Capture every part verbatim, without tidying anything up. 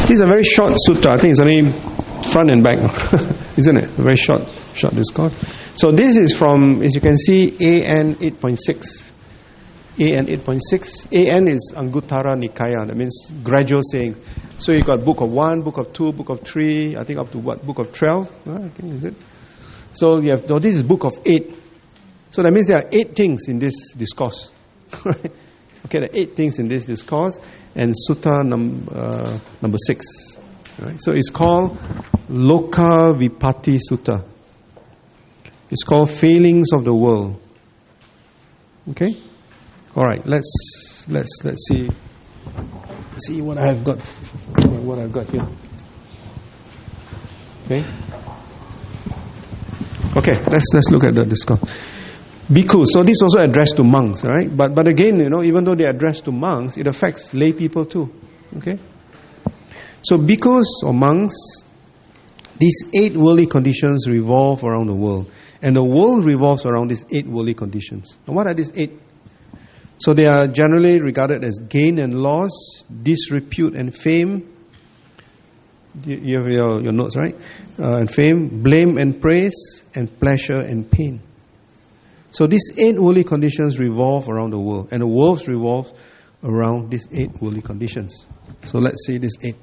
This is a very short sutta. I think it's only front and back, isn't it? A very short, short discourse. So this is from, as you can see, A N eight point six. A N eight point six. A N is Anguttara Nikaya. That means gradual saying. So you got book of one, book of two, book of three. I think up to what? Book of twelve. Uh, I think is it. So you have. No, this is book of eight. So that means there are eight things in this discourse. Right? Okay, there are eight things in this discourse, and sutta num, uh, number six. Right? So it's called Loka Vipatti Sutta. It's called Failings of the World. Okay. All right. Let's let's let's see see what I've got. What I've got here. Okay. Okay. Let's let's look at the discourse. Bhikkhus. So this is also addressed to monks, right? But but again, you know, even though they are addressed to monks, it affects lay people too. Okay. So bhikkhus or monks, these eight worldly conditions revolve around the world, and the world revolves around these eight worldly conditions. And what are these eight? So they are generally regarded as gain and loss, disrepute and fame. You have your, your notes, right? Uh, and fame, blame and praise, and pleasure and pain. So these eight worldly conditions revolve around the world, and the world revolves around these eight worldly conditions. So let's see these eight.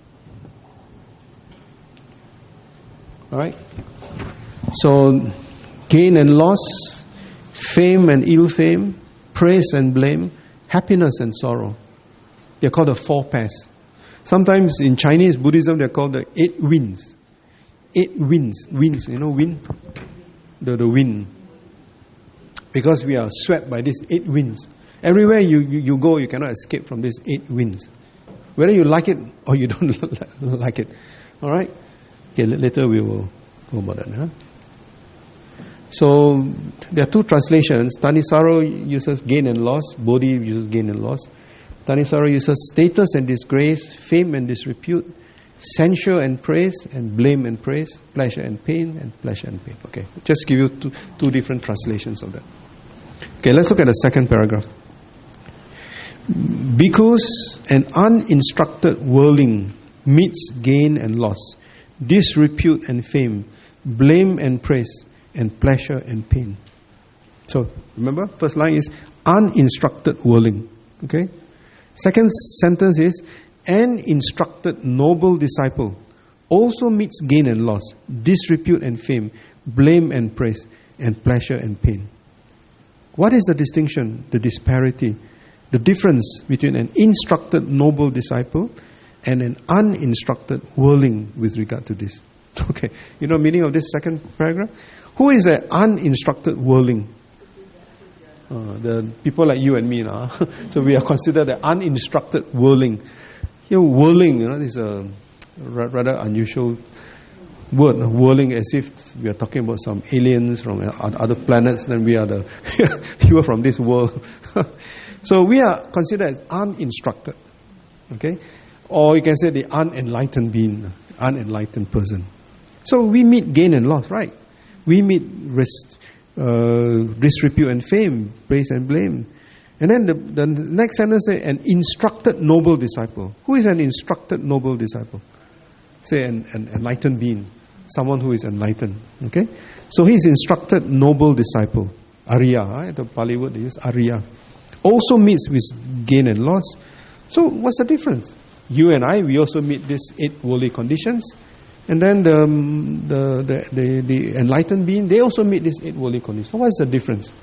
All right. So gain and loss, fame and ill fame, praise and blame, happiness and sorrow. They're called the four pairs. Sometimes in Chinese Buddhism they're called the eight winds. Eight winds. Winds, you know, wind? The, the wind. Because we are swept by these eight winds. Everywhere you, you, you go, you cannot escape from these eight winds. Whether you like it or you don't like it. Alright? Okay, later we will go about that. Huh? So, there are two translations. Thanissaro uses gain and loss. Bodhi uses gain and loss. Thanissaro uses status and disgrace, fame and disrepute, censure and praise, and blame and praise, pleasure and pain, and pleasure and pain. Okay, just give you two, two different translations of that. Okay, let's look at the second paragraph. Bhikkhus, an uninstructed worldling, meets gain and loss, disrepute and fame, blame and praise, and pleasure and pain. So, remember, first line is uninstructed worldling. Okay? Second sentence is, an instructed noble disciple also meets gain and loss, disrepute and fame, blame and praise, and pleasure and pain. What is the distinction, the disparity, the difference between an instructed noble disciple and an uninstructed worldling with regard to this? Okay, you know the meaning of this second paragraph? Who is an uninstructed worldling? Uh, the people like you and me now. So we are considered the uninstructed worldling. Here, worldling, you know, is a rather unusual word. Worldling, as if we are talking about some aliens from other planets, then we are the people from this world. So we are considered as uninstructed. Okay? Or you can say the unenlightened being, unenlightened person. So we meet gain and loss, right? We meet res- uh, disrepute and fame, praise and blame. And then the, the next sentence says, an instructed noble disciple. Who is an instructed noble disciple? Say an, an enlightened being. Someone who is enlightened. Okay? So he is instructed noble disciple. Arya, right? The Pali word they use, Arya. Also meets with gain and loss. So what's the difference? You and I, we also meet these eight worldly conditions. And then the, the, the, the, the enlightened being, they also meet these eight worldly conditions. So what is the difference?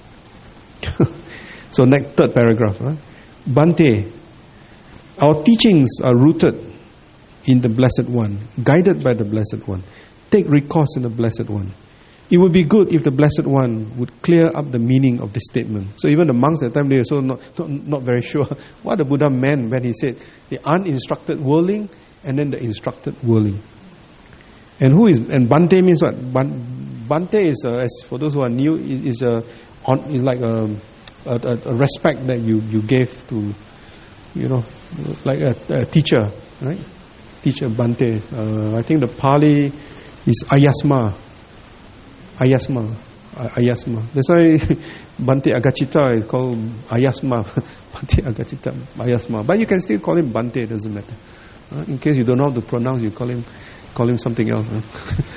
So next, third paragraph. Huh? Bhante, our teachings are rooted in the Blessed One, guided by the Blessed One. Take recourse in the Blessed One. It would be good if the Blessed One would clear up the meaning of this statement. So even the monks at the time, they were also not, not, not very sure what the Buddha meant when he said the uninstructed worldling and then the instructed worldling. And who is, and Bhante means what? Bhante is, uh, as for those who are new, is, a, on, is like a, a, a respect that you, you gave to, you know, like a, a teacher, right? Teacher Bhante. Uh, I think the Pali is Ayasma. Ayasma. Ayasma. That's why Bhante Agachita is called Ayasma. Bhante Agachita, Ayasma. But you can still call him Bhante, it doesn't matter. Uh, in case you don't know how to pronounce, you call him call him something else. Huh?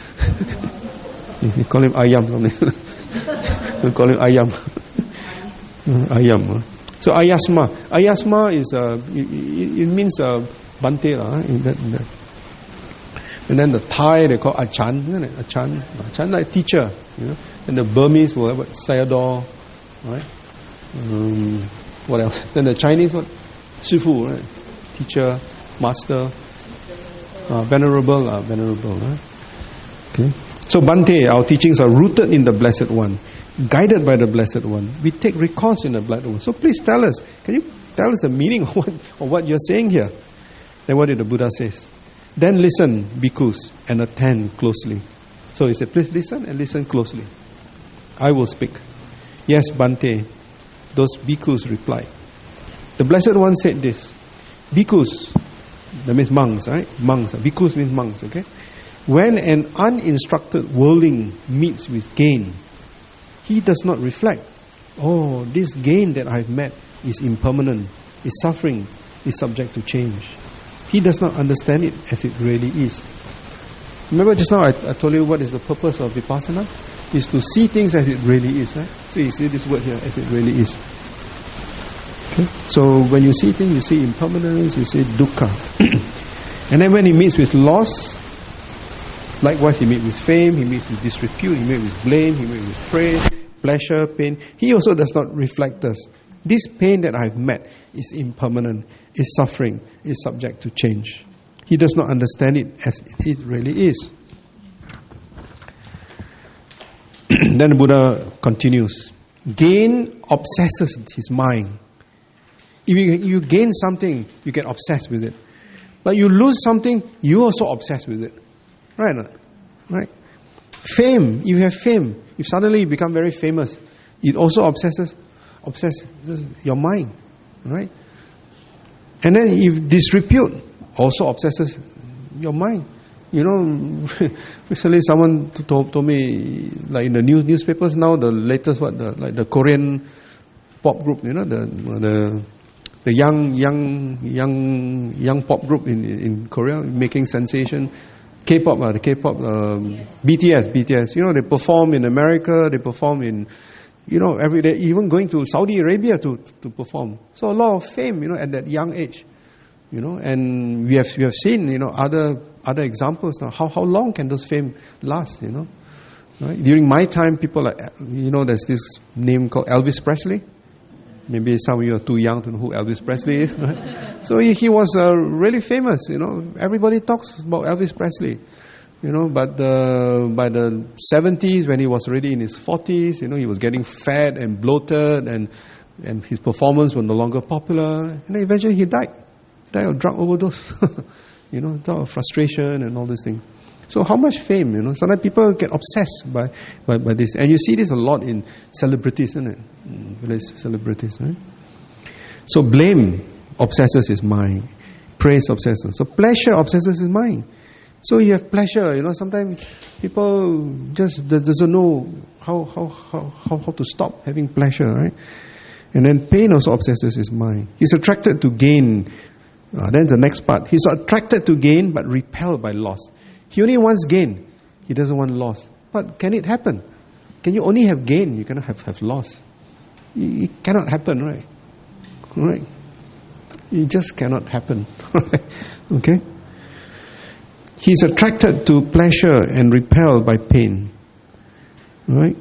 You call him ayam something. You call him ayam. uh, ayam. Huh? So ayasma. Ayasma is uh, it, it means uh, bante lah. In that, in that. And then the Thai they call achan, isn't it? Achan, achan like teacher, you know. And the Burmese will have what sayadaw, right? Um, what else? Then the Chinese what? Shifu, right? Teacher, master, uh, venerable, uh, venerable. Right? Okay. So Bhante, our teachings are rooted in the Blessed One, guided by the Blessed One. We take recourse in the Blessed One. So please tell us, can you tell us the meaning of what, of what you're saying here? Then what did the Buddha say? Then listen, bhikkhus, and attend closely. So he said, please listen and listen closely. I will speak. Yes, Bhante. Those bhikkhus replied. The Blessed One said this. Bhikkhus, that means monks, right? Monks. Bhikkhus means monks, okay? When an uninstructed worldling meets with gain, he does not reflect. Oh, this gain that I've met is impermanent, is suffering, is subject to change. He does not understand it as it really is. Remember just now I, I told you what is the purpose of Vipassana? Is to see things as it really is. Right? So you see this word here, as it really is. Okay? So when you see things, you see impermanence, you see dukkha. And then when he meets with loss, likewise he meets with fame, he meets with disrepute, he meets with blame, he meets with praise, pleasure, pain. He also does not reflect us. This pain that I've met is impermanent, is suffering, is subject to change. He does not understand it as it really is. Then the Buddha continues. Gain obsesses his mind. If you, you gain something, you get obsessed with it. But you lose something, you also obsessed with it. Right or not? Right? Fame, you have fame. If suddenly you become very famous, it also obsesses obsesses your mind. Right? And then if disrepute also obsesses your mind. You know, recently someone told, told me, like in the news newspapers now, the latest what, the, like the Korean pop group, you know, the the the young young young young pop group in in Korea making sensation, K-pop, uh, the K-pop, um, yes. B T S, B T S. You know, they perform in America, they perform in, you know, every day, even going to Saudi Arabia to to perform. So a lot of fame, you know, at that young age. You know, and we have we have seen, you know, other other examples now. How how long can those fame last? You know, right? During my time, people like, you know, there's this name called Elvis Presley. Maybe some of you are too young to know who Elvis Presley is. Right? So he, he was uh, really famous. You know, everybody talks about Elvis Presley. You know, but the, by the seventies, when he was already in his forties, you know, he was getting fat and bloated, and and his performance was no longer popular, and then eventually he died. Die of drug overdose, you know, die of frustration and all these things. So how much fame, you know? Sometimes people get obsessed by, by, by this. And you see this a lot in celebrities, isn't it? Various celebrities, right? So blame obsesses his mind. Praise obsesses. So pleasure obsesses his mind. So you have pleasure, you know, sometimes people just doesn't know how, how, how, how, how to stop having pleasure, right? And then pain also obsesses his mind. He's attracted to gain. Uh, then the next part. He's attracted to gain but repelled by loss. He only wants gain. He doesn't want loss. But can it happen? Can you only have gain? You cannot have, have loss. It cannot happen, right? Right? It just cannot happen. Okay? He's attracted to pleasure and repelled by pain. Right?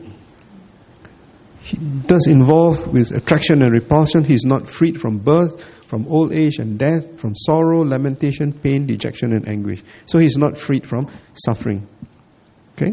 He does involve with attraction and repulsion. He's not freed from birth, from old age and death, from sorrow, lamentation, pain, dejection and anguish. So he's not freed from suffering. Okay?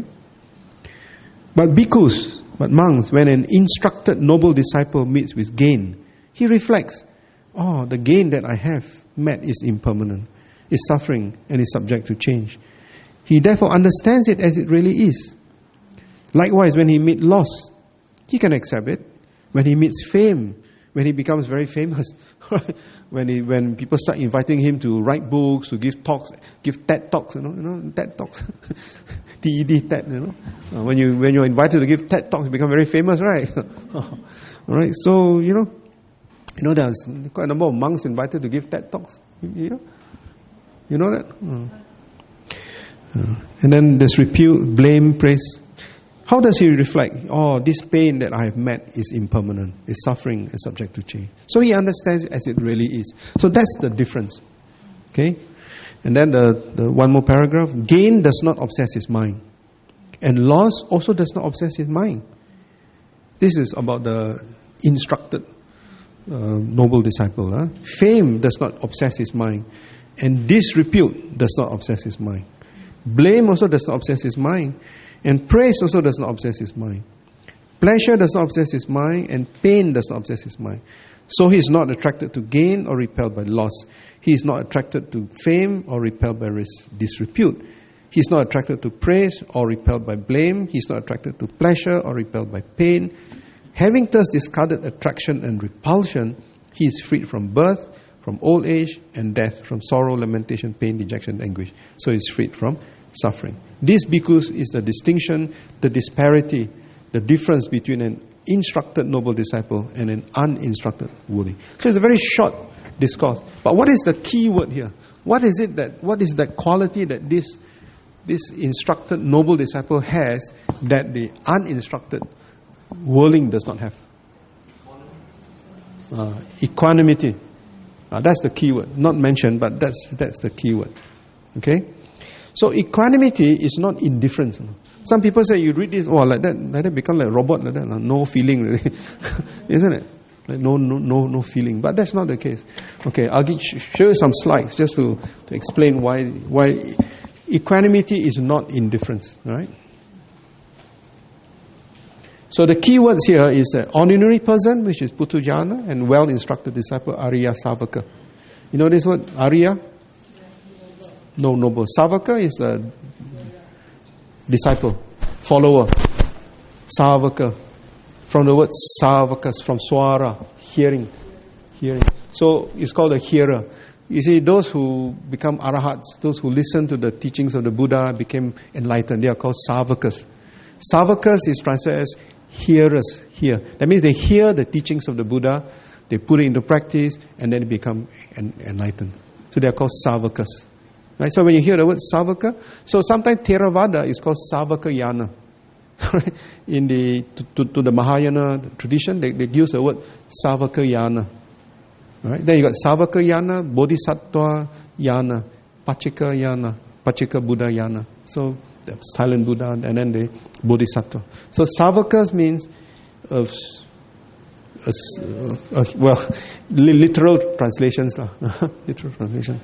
But bhikkhus, but monks, when an instructed noble disciple meets with gain, he reflects, oh, the gain that I have met is impermanent, is suffering and is subject to change. He therefore understands it as it really is. Likewise, when he meets loss, he can accept it. When he meets fame, when he becomes very famous, when he, when people start inviting him to write books, to give talks, give TED talks, you know, you know, TED talks, T E D, TED, you know. Uh, when you when you're invited to give TED talks, you become very famous, right? All right. So you know, you know, there's quite a number of monks invited to give TED talks, you know. You know that? Mm. Uh, and then there's repute, blame, praise. How does he reflect? Oh, this pain that I have met is impermanent, is suffering and subject to change. So he understands it as it really is. So that's the difference. Okay? And then the, the one more paragraph. Gain does not obsess his mind. And loss also does not obsess his mind. This is about the instructed uh, noble disciple. Huh? Fame does not obsess his mind. And disrepute does not obsess his mind. Blame also does not obsess his mind. And praise also does not obsess his mind. Pleasure does not obsess his mind. And pain does not obsess his mind. So he is not attracted to gain or repelled by loss. He is not attracted to fame or repelled by disrepute. He is not attracted to praise or repelled by blame. He is not attracted to pleasure or repelled by pain. Having thus discarded attraction and repulsion, he is freed from birth, from old age and death, from sorrow, lamentation, pain, dejection, anguish. So he is freed from suffering. This bhikkhus is the distinction, the disparity, the difference between an instructed noble disciple and an uninstructed worldling. So it's a very short discourse. But what is the key word here? What is it that, what is that quality that this, this instructed noble disciple has that the uninstructed worldling does not have? Uh, equanimity. Uh, that's the key word. Not mentioned, but that's, that's the key word. Okay? So equanimity is not indifference. Some people say you read this, oh, like that, like that become like a robot, like that, no feeling really. Isn't it? Like no, no, no, no feeling. But that's not the case. Okay, I'll give, show you some slides just to, to explain why why equanimity is not indifference. Right? So the key words here is an ordinary person, which is Putujana, and well-instructed disciple, Arya Savaka. You know this word, Arya? No, noble. Savaka is a disciple, follower. Savaka. From the word Savakas, from Swara, hearing. Hearing. So it's called a hearer. You see, those who become arahats, those who listen to the teachings of the Buddha, became enlightened. They are called Savakas. Savakas is translated as hearers, hear. That means they hear the teachings of the Buddha, they put it into practice, and then they become en- enlightened. So they are called Savakas. Right? So when you hear the word Savaka, so sometimes Theravada is called Savakayana. In the to, to, to the Mahayana tradition, they, they use the word Savakayana. Right? Then you got Savakayana, Bodhisattva Yana, Pachika Yana, Pachika Buddha Yana. So the silent Buddha and then the Bodhisattva. So Savakas means uh, uh, uh, well, literal translations. Literal translation.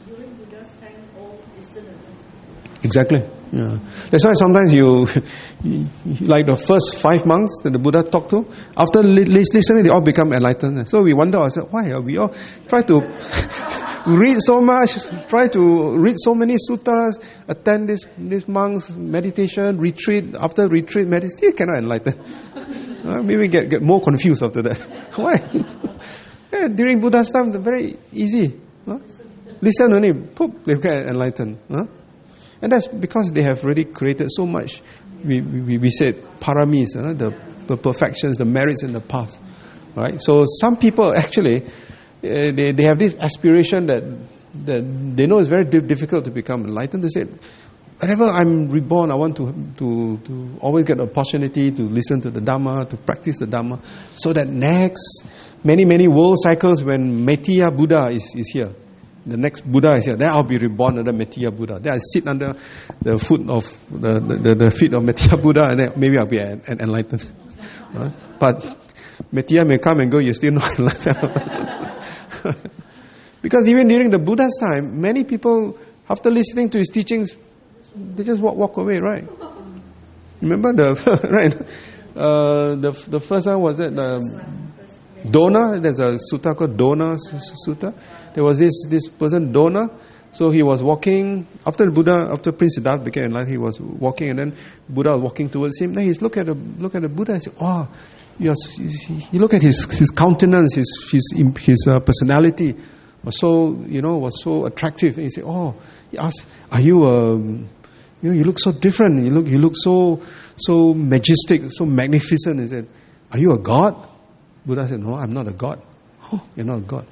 Exactly. Yeah. That's why sometimes you, you, like the first five monks that the Buddha talked to, after li- listening, they all become enlightened. So we wonder ourselves, why are we all try to read so much, try to read so many suttas, attend this this monks meditation retreat, after retreat meditation, still cannot enlighten. Uh, maybe get get more confused after that. Why? Yeah, during Buddha's time, it's very easy. Huh? Listen only, poop, they get enlightened. Huh? And that's because they have already created so much. We we, we said paramis, uh, the, the perfections, the merits in the past. Right? So some people actually, uh, they they have this aspiration that that they know it's very difficult to become enlightened. They say, whenever I'm reborn, I want to to to always get the opportunity to listen to the Dhamma, to practice the Dhamma, so that next many many world cycles when Maitreya Buddha is is here. The next Buddha is here. Then I'll be reborn under Maitreya Buddha. Then I sit under the foot of the the, the feet of Maitreya Buddha, and then maybe I'll be an, an enlightened. Right? But Maitreya may come and go. You're still not enlightened. Because even during the Buddha's time, many people, after listening to his teachings, they just walk walk away. Right? Remember the right? Uh, the the first one was that the Dona. There's a sutta called Dona Sutta. There was this this person Dona, so he was walking after the Buddha, after Prince Siddhartha became enlightened. He was walking, and then Buddha was walking towards him. Then he's look at the look at the Buddha and say, "Oh, you you look at his his countenance, his his his uh, personality was so you know was so attractive." And he said, "Oh," he asked, "Are you um, you know, you look so different. You look you look so so majestic, so magnificent." He said, "Are you a god?" Buddha said, "No, I'm not a god." "Oh, you're not a god."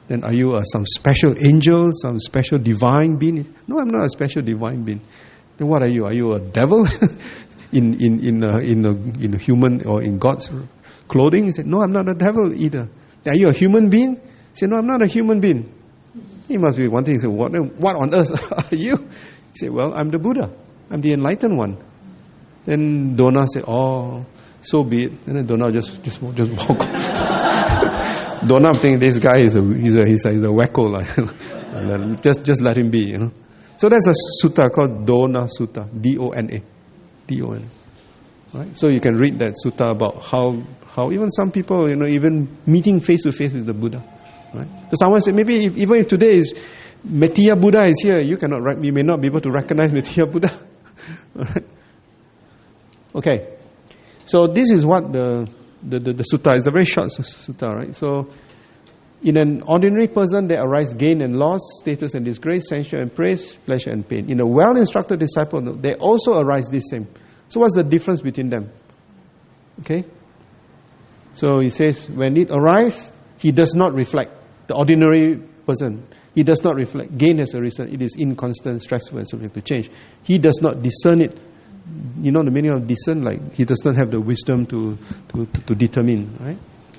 Then are you uh, some special angel, some special divine being? No, I'm not a special divine being. Then what are you? Are you a devil in in in a, in a, in a human or in God's clothing? He said, no, I'm not a devil either. Are you a human being? He said, no, I'm not a human being. He must be one thing. He said, what, what on earth are you? He said, well, I'm the Buddha. I'm the enlightened one. Then Dona said, oh, so be it. And then Dona just just just walk off. Dona thinking this guy is a he's a he's a, he's a wacko, like. just just let him be, you know. So there's a sutta called Dona Sutta, D O N A, D O N A. Right. So you can read that sutta about how how even some people, you know, even meeting face to face with the Buddha. Right. So someone said, maybe if, even if today is Metiya Buddha is here, you cannot you may not be able to recognize Metiya Buddha. Right. Okay. So this is what the, the, the, the sutta is. A very short sutta, right? So in an ordinary person there arise gain and loss, status and disgrace, censure and praise, pleasure and pain. In a well-instructed disciple, they also arise this same. So what's the difference between them? Okay? So he says, when it arises, he does not reflect. The ordinary person, he does not reflect. Gain has arisen. It is inconstant, stressful and subject to change. He does not discern it. You know the meaning of discern? Like he does not have the wisdom to, to, to, to determine, right?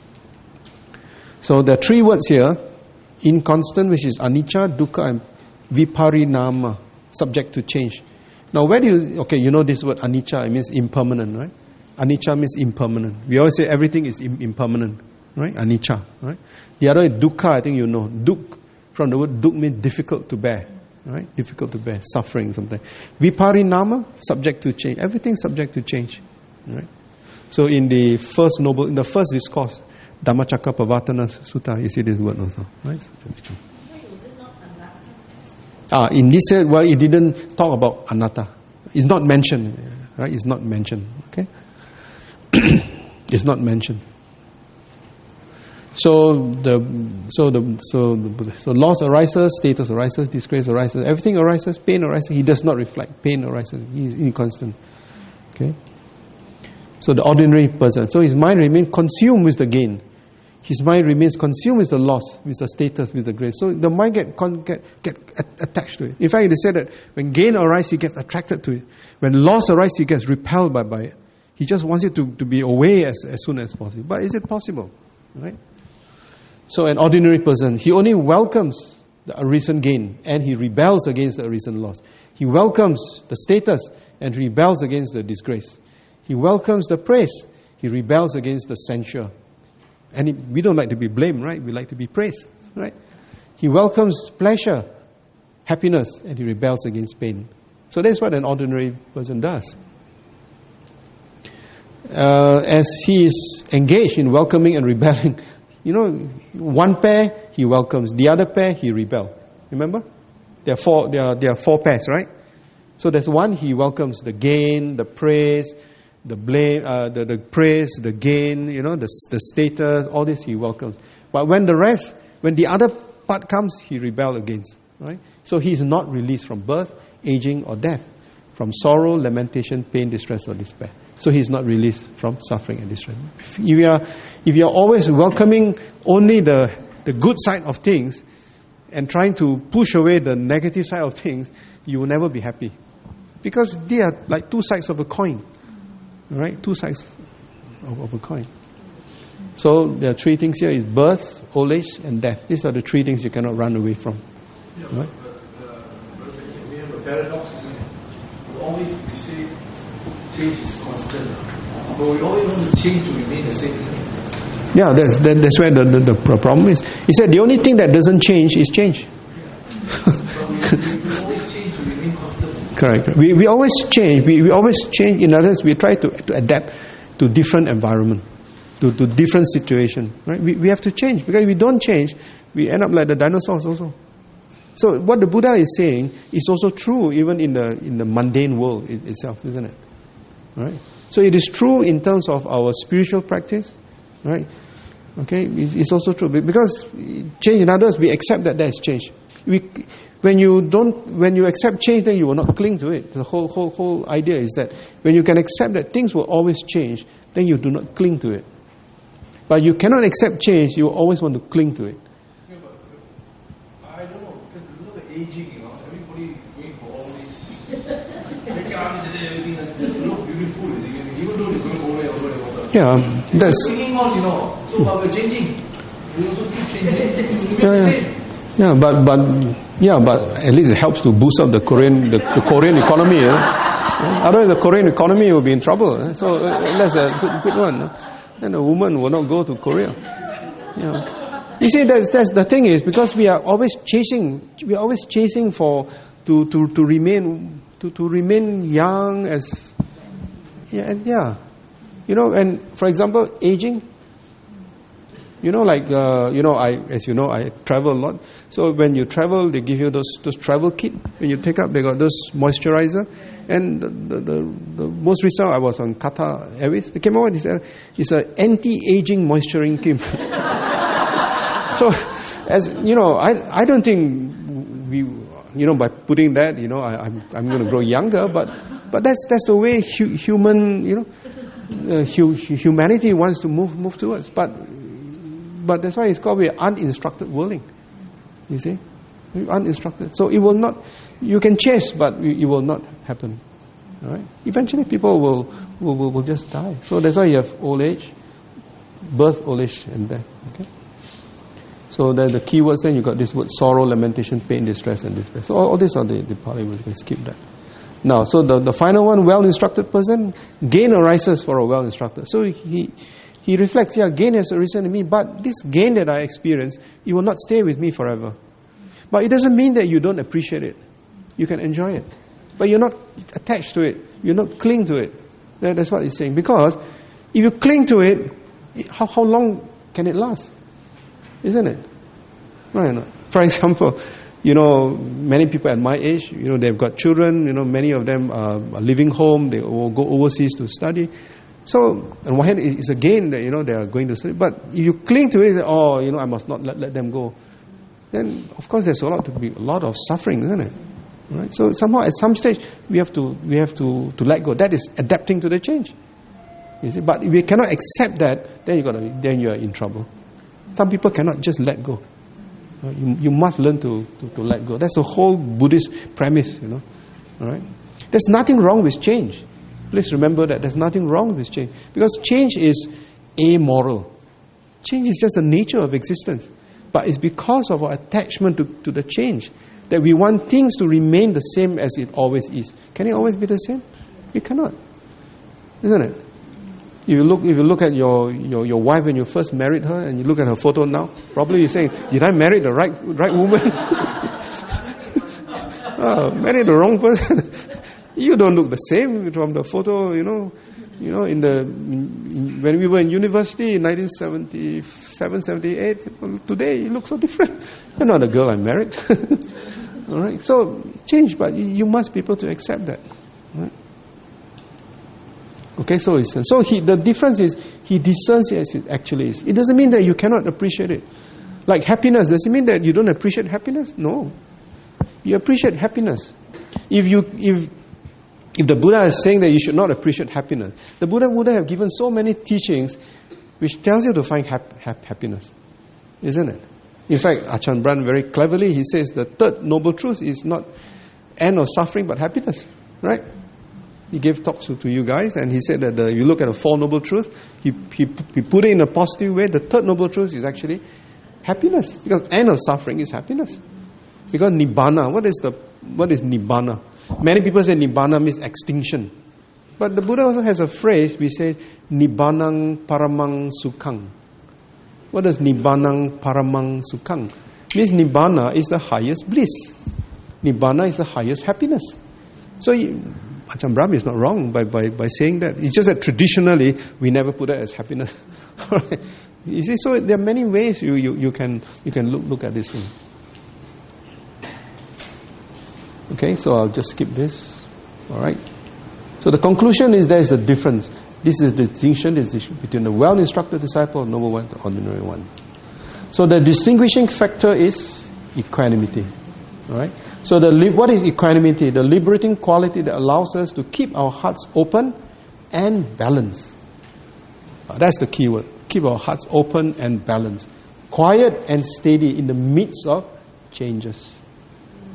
So there are three words here. Inconstant, which is anicca, dukkha and viparinama, subject to change. Now where do you, okay, you know this word anicca, it means impermanent, right? Anicca means impermanent. We always say everything is im- impermanent, right? Anicca, right? The other is dukkha, I think you know. Duk, from the word duk means difficult to bear. Right? Difficult to bear, suffering something. Viparinama, subject to change. Everything subject to change. Right? So in the first noble, in the first discourse, Dhammacakkappavattana Sutta, you see this word also. Right? Is it not anatta? Ah, in this, well, it didn't talk about anatta. It's not mentioned. Right? It's not mentioned. Okay? It's not mentioned. So the so the so the, so loss arises, status arises, disgrace arises, everything arises, pain arises. He does not reflect. Pain arises. He is inconstant. Okay. So the ordinary person. So his mind remains consumed with the gain. His mind remains consumed with the loss, with the status, with the grace. So the mind get get get attached to it. In fact, they said that when gain arises, he gets attracted to it. When loss arises, he gets repelled by, by it. He just wants it to, to be away as, as soon as possible. But is it possible? Right? So an ordinary person, he only welcomes the arisen gain and he rebels against the arisen loss. He welcomes the status and rebels against the disgrace. He welcomes the praise. He rebels against the censure. And it, we don't like to be blamed, right? We like to be praised, right? He welcomes pleasure, happiness, and he rebels against pain. So that's what an ordinary person does. Uh, as he is engaged in welcoming and rebelling, you know, one pair he welcomes, the other pair he rebels. Remember? There are four. There are there are four pairs, right? So there's one he welcomes the gain, the praise, the blame, uh, the the praise, the gain. You know, the the status, all this he welcomes. But when the rest, when the other part comes, he rebels against. Right? So he is not released from birth, aging, or death, from sorrow, lamentation, pain, distress, or despair. So he is not released from suffering and distress. If you are, if you are always welcoming only the, the good side of things and trying to push away the negative side of things, you will never be happy. Because they are like two sides of a coin. Right? Two sides of, of a coin. So there are three things here is birth, old age, and death. These are the three things you cannot run away from. Yeah, right? But uh, we have a paradox. We always we say change is constant, but we always want to change to remain the same. Yeah, that's that, that's where the, the, the problem is. He said the only thing that doesn't change is change. But we, we always change to remain constant. Correct. We we always change. We we always change. In others, we try to to adapt to different environment, to to different situation. Right? We we have to change because if we don't change, we end up like the dinosaurs also. So what the Buddha is saying is also true even in the in the mundane world it, itself, isn't it? Right? So it is true in terms of our spiritual practice, right? Okay, it's, it's also true because change in others, we accept that there is change. We, when you don't, when you accept change, then you will not cling to it. The whole whole whole idea is that when you can accept that things will always change, then you do not cling to it. But you cannot accept change; you always want to cling to it. Yeah, but you know, everybody wait for all this. Make your arms and everything and just look beautiful, even though it's going to go away over and over. Yeah, that's. We're bringing on, you know, so but we're changing. We also keep changing. Yeah, yeah. Yeah, but but yeah, but at least it helps to boost up the Korean the, the Korean economy. Eh? Otherwise, the Korean economy will be in trouble. Eh? So uh, that's a good, good one. Then a woman will not go to Korea. Yeah. You see, that's that's the thing is because we are always chasing, we are always chasing for to to to remain to to remain young as yeah and yeah, you know. And for example, aging. You know, like uh, you know, I as you know, I travel a lot. So when you travel, they give you those those travel kit. When you take up, they got those moisturizer. And the the, the, the most recent, I was on Qatar Airways. They came out with this. It's an anti-aging moisturizing cream. So, as you know, I I don't think we you know by putting that, you know, I, I'm I'm going to grow younger. But but that's that's the way hu- human you know uh, hu- humanity wants to move move towards. But But that's why it's called we uninstructed whirling. You see? Uninstructed. So it will not, you can chase, but it will not happen. Alright? Eventually people will, will, will, will just die. So that's why you have old age, birth, old age, and death. Okay? So then the key words then you got this word sorrow, lamentation, pain, distress, and despair. So all, all these are the, the part you can skip that. Now, so the, the final one, well-instructed person, gain arises for a well-instructed. So he He reflects, yeah, gain has arisen in me, but this gain that I experience, it will not stay with me forever. But it doesn't mean that you don't appreciate it. You can enjoy it. But you're not attached to it. You're not cling to it. That's what he's saying. Because if you cling to it, how, how long can it last? Isn't it? Right or not? For example, you know, many people at my age, you know, they've got children, you know, many of them are, are living home, they will go overseas to study. So, on one hand, it's a gain that, you know, they are going to study. But if you cling to it, say, oh, you know, I must not let, let them go. Then, of course, there's a lot to be a lot of suffering, isn't it? Right? So somehow, at some stage, we have to we have to, to let go. That is adapting to the change. You see, but if we cannot accept that, then you got then you are in trouble. Some people cannot just let go. Right? You you must learn to, to to let go. That's the whole Buddhist premise, you know. All right. There's nothing wrong with change. Please remember that there's nothing wrong with change. Because change is amoral. Change is just the nature of existence. But it's because of our attachment to, to the change that we want things to remain the same as it always is. Can it always be the same? It cannot. Isn't it? If you look, if you look at your, your, your wife when you first married her and you look at her photo now, probably you're saying, did I marry the right right woman? oh, married the wrong person. You don't look the same from the photo, you know. You know, in the when we were in university in nineteen seventy-seven, seventy-eight, today you look so different. You're not the girl I married. All right, so change, but you, you must be able to accept that. Right? Okay, so it's, so he, the difference is he discerns it as it actually is. It doesn't mean that you cannot appreciate it. Like happiness, does it mean that you don't appreciate happiness? No, you appreciate happiness. If you if If the Buddha is saying that you should not appreciate happiness, the Buddha would have given so many teachings which tells you to find hap- hap- happiness. Isn't it? In fact, Ajahn Brahm very cleverly, he says the third noble truth is not end of suffering but happiness. Right? He gave talks to, to you guys and he said that the, you look at the four noble truths, he, he, he put it in a positive way. The third noble truth is actually happiness. Because end of suffering is happiness. Because Nibbana, what is the what is Nibbana? Many people say Nibbana means extinction. But the Buddha also has a phrase, we say Nibbanang Paramang Sukhang. What does Nibbanang Paramang Sukhang? Means Nibbana is the highest bliss. Nibbana is the highest happiness. So Ajahn Brahm is not wrong by, by, by saying that. It's just that traditionally we never put it as happiness. You see, so there are many ways you, you, you can you can look look at this thing. Okay, so I'll just skip this. Alright. So the conclusion is there is a difference. This is the distinction, this is between the well-instructed disciple and noble one, the ordinary one. So the distinguishing factor is equanimity. Alright. So the what is equanimity? The liberating quality that allows us to keep our hearts open and balanced. Uh, that's the key word. Keep our hearts open and balanced. Quiet and steady in the midst of changes.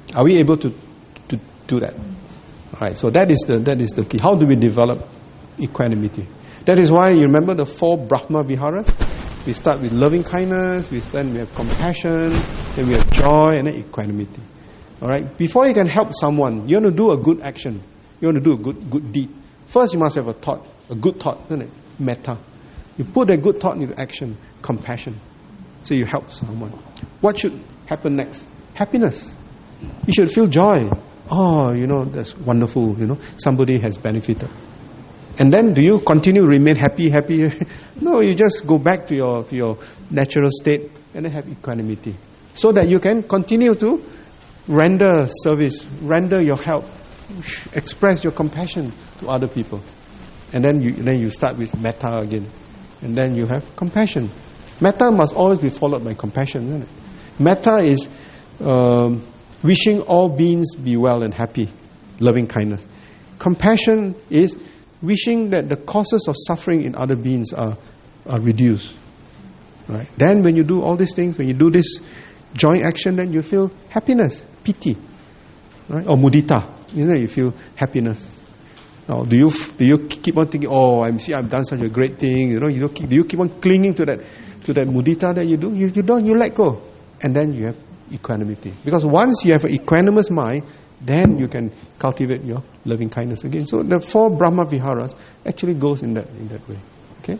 Are we able to, to do that? All right, so that is the that is the key. How do we develop equanimity? That is why you remember the four Brahma Viharas? We start with loving kindness, we then we have compassion, then we have joy, and then equanimity. All right. Before you can help someone, you want to do a good action. You want to do a good good deed. First, you must have a thought, a good thought, isn't it? Metta. You put a good thought into action, compassion. So you help someone. What should happen next? Happiness. You should feel joy. Oh, you know, that's wonderful. You know, somebody has benefited. And then, do you continue to remain happy, happy? No, you just go back to your to your natural state and then have equanimity, so that you can continue to render service, render your help, express your compassion to other people. And then you then you start with metta again, and then you have compassion. Metta must always be followed by compassion, isn't it? Metta is um, wishing all beings be well and happy, loving kindness. Compassion is wishing that the causes of suffering in other beings are, are reduced. Right? Then when you do all these things, when you do this joint action, then you feel happiness, piti, right? Or mudita, isn't it? You feel happiness. Now, do you do you keep on thinking, oh, I'm see, I've done such a great thing, you know? You don't keep, do you keep on clinging to that to that mudita that you do? You you don't. You let go, and then you have equanimity. Because once you have an equanimous mind, then you can cultivate your loving kindness again. So the four Brahma Viharas actually goes in that in that way. Okay.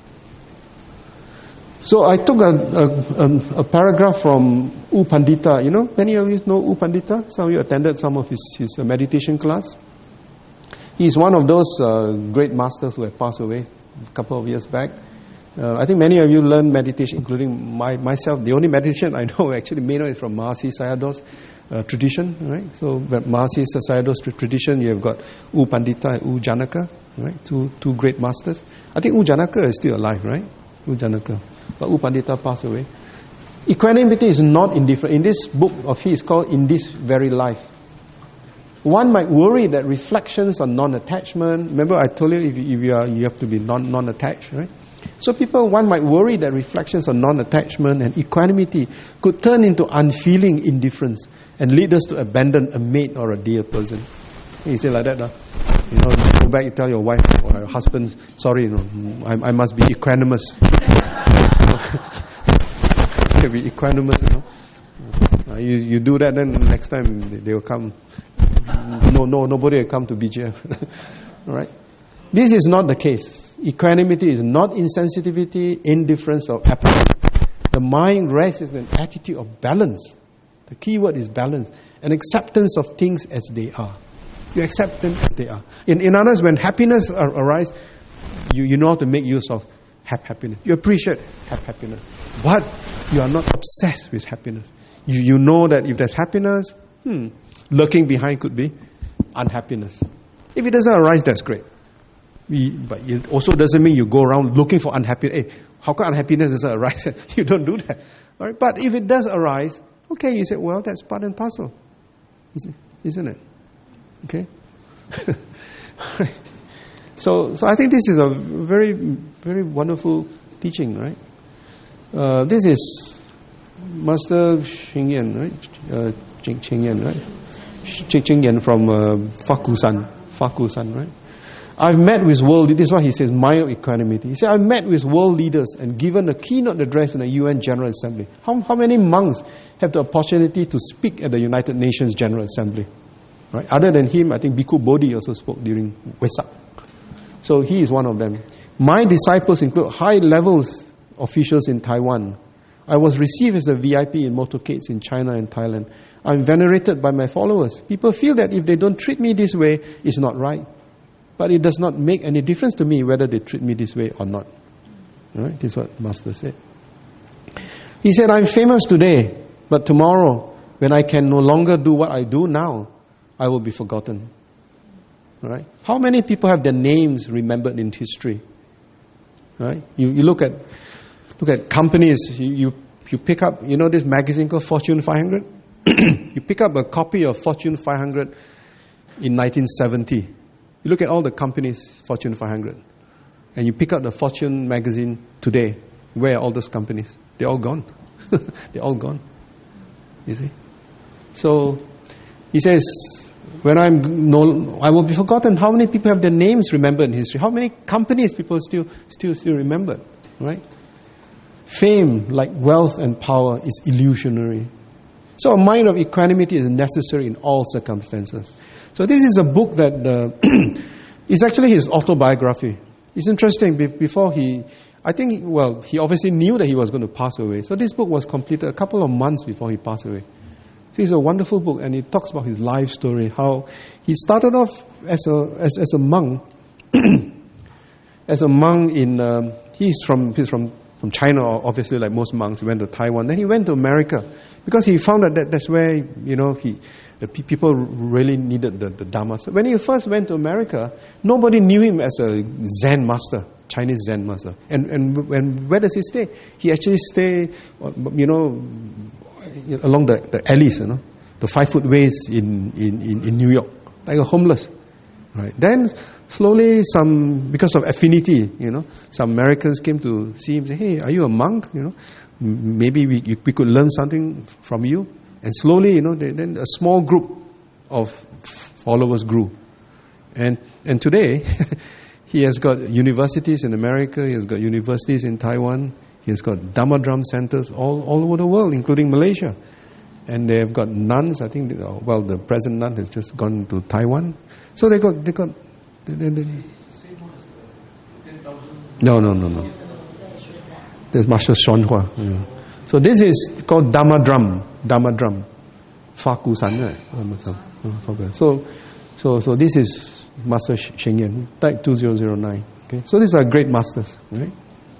So I took a a, a paragraph from U Pandita. You know, many of you know U Pandita. Some of you attended some of his his meditation class. He's one of those uh, great masters who have passed away a couple of years back. Uh, I think many of you learn meditation, including my, myself. The only meditation I know actually may know is from Mahasi Sayadaw's uh, tradition, right? So, but Mahasi Sayadaw's tradition, you have got U Pandita and U Janaka, right? Two two great masters. I think U Janaka is still alive, right? U Janaka, but U Pandita passed away. Equanimity is not indifferent. In this book of his called In This Very Life, one might worry that reflections on non-attachment. Remember, I told you if you, if you are, you have to be non non-attached, right? So people, one might worry that reflections on non-attachment and equanimity could turn into unfeeling indifference and lead us to abandon a mate or a dear person. You say like that, huh? You know, you go back and tell your wife or your husband, sorry, you know, I, I must be equanimous. You be equanimous, you know. Uh, you you do that, then next time they, they will come. No, no, nobody will come to B G F. All right. This is not the case. Equanimity is not insensitivity, indifference, or apathy. The mind rests in an attitude of balance. The key word is balance. An acceptance of things as they are. You accept them as they are. In, in other words, when happiness ar- arises, you, you know how to make use of have happiness. You appreciate have happiness. But you are not obsessed with happiness. You, you know that if there's happiness, hmm, lurking behind could be unhappiness. If it doesn't arise, that's great. We, but it also doesn't mean you go around looking for unhappiness. Hey, how come unhappiness doesn't arise? You don't do that. All right? But if it does arise, okay, you say, well, that's part and parcel. Isn't it? Okay? Right. So, so I think this is a very, very wonderful teaching, right? Uh, this is Master Ching Yen, right? Uh, Ching, Ching Yen, right? Ching, Ching Yen from uh, Fakusan. Fakusan, right? I've met with world, this is what he says, mild equanimity. He said, I've met with world leaders and given a keynote address in the U N General Assembly. How, how many monks have the opportunity to speak at the United Nations General Assembly? Right? Other than him, I think Bhikkhu Bodhi also spoke during Wesak. So he is one of them. My disciples include high-level officials in Taiwan. I was received as a V I P in motorcades in China and Thailand. I'm venerated by my followers. People feel that if they don't treat me this way, it's not right. But it does not make any difference to me whether they treat me this way or not. Right? This is what Master said. He said, I'm famous today, but tomorrow, when I can no longer do what I do now, I will be forgotten. Right? How many people have their names remembered in history? Right? You, you look at look at companies. You, you you pick up. You know this magazine called Fortune five hundred. You pick up a copy of Fortune five hundred in nineteen seventy. You look at all the companies, Fortune five hundred, and you pick up the Fortune magazine today. Where are all those companies? They're all gone. They're all gone. You see? So, He says, when I'm no, I will be forgotten. How many people have their names remembered in history? How many companies people still still still remember? Right? Fame, like wealth and power, is illusionary. So a mind of equanimity is necessary in all circumstances. So this is a book that uh, is actually his autobiography. It's interesting. Before he, I think, well, he obviously knew that he was going to pass away. So this book was completed a couple of months before he passed away. So it's a wonderful book, and it talks about his life story, how he started off as a as, as a monk, as a monk in. Um, he's from he's from from China, obviously, like most monks. He went to Taiwan, then he went to America because he found that, that that's where you know he the people really needed the, the Dharma. So when he first went to America, nobody knew him as a Zen master, Chinese Zen master. And and when where does he stay? He actually stay, you know, along the, the alleys, you know, the five foot ways in, in, in, in New York, like a homeless. Right. Then slowly, some because of affinity, you know, some Americans came to see him and say, "Hey, are you a monk? You know, maybe we we could learn something from you." And slowly, you know, they, then a small group of followers grew. And and today, he has got universities in America, he has got universities in Taiwan, he has got Dharma Drum centers all, all over the world, including Malaysia. And they have got nuns, I think, well, the present nun has just gone to Taiwan. So they got, they got, they, they, they, no, no, no, no. There's Master Xuanhua. Yeah. So this is called Dharma Drum. Dharma Drum. Faku San, right? So, so, so this is Master Sheng Yen, type two thousand nine. Okay, so these are great masters, right?